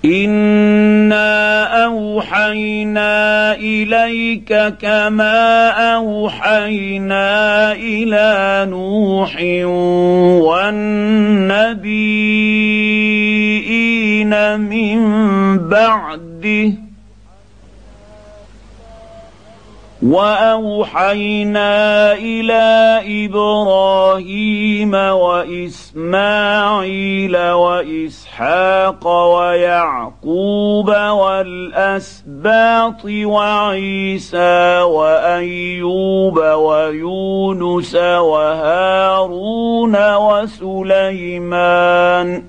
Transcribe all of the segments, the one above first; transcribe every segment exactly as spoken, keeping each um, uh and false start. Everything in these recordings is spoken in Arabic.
إنا أوحينا إليك كما أوحينا إلى نوح والنبيين من بعده وأوحينا إلى إبراهيم وإسماعيل وإسحاق ويعقوب والأسباط وعيسى وأيوب ويونس وهارون وسليمان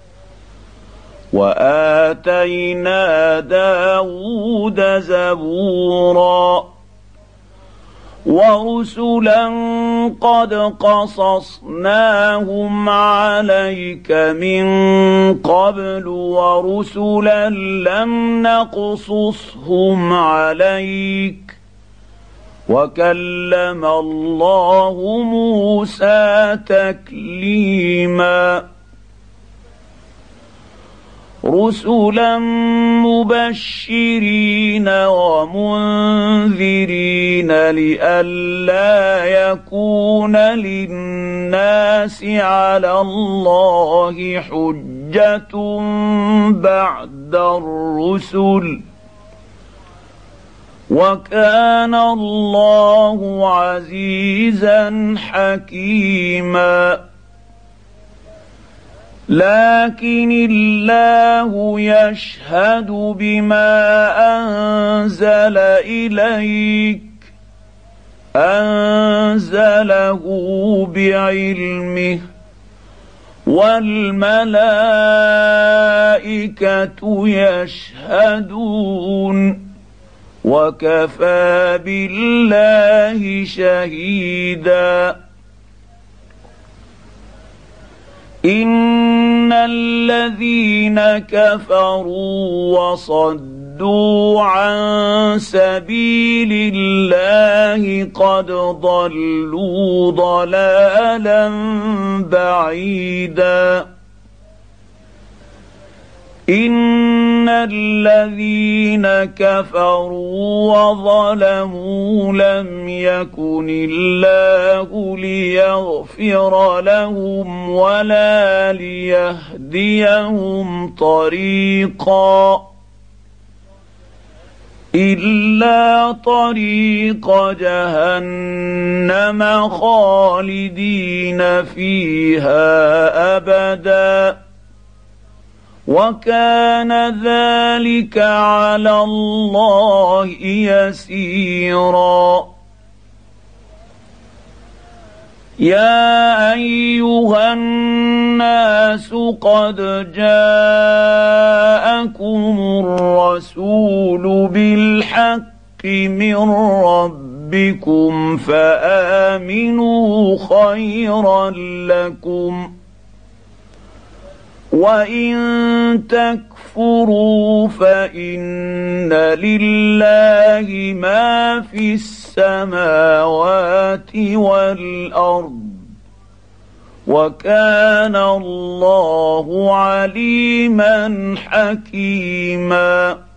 وآتينا داود زبورا ورسلا قد قصصناهم عليك من قبل ورسلا لم نقصصهم عليك وكلم الله موسى تكليما رسلا مبشرين ومنذرين لئلا يكون للناس على الله حجة بعد الرسل وكان الله عزيزا حكيما لكن الله يشهد بما أنزل إليك أنزله بعلمه والملائكة يشهدون وكفى بالله شهيدا إن الذين كفروا وصدوا عن سبيل الله قد ضلوا ضلالا بعيدا إن الذين كفروا وظلموا لم يكن الله ليغفر لهم ولا ليهديهم طريقا إلا طريق جهنم خالدين فيها أبدا وكان ذلك على الله يسيرا يا أيها الناس قد جاءكم الرسول بالحق من ربكم فآمنوا خيرا لكم وإن تكفروا فإن لله ما في السماوات والأرض وكان الله عليما حكيما